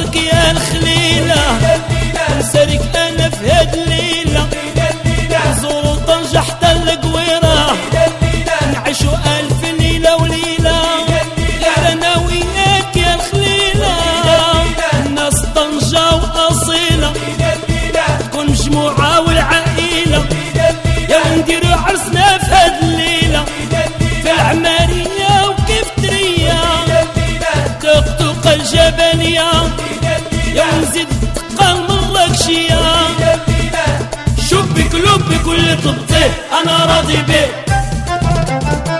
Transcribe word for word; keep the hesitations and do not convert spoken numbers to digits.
نزورك يا الخليلة نسالك انا في هاد الليلة نزورو طنجة حتى القويرة نعيشو الف ليلة وليلة غير انا وياك يا الخليلة الناس طنجة واصيلة تكون مجموعة والعائلة يا ونديرو عرسنا في هاد الليلة في العمارية وكيف تريا دقدق الجبلية يا ونزيد الدقة المراكشية شبك لبك واللي طبطيه انا راضي بيه.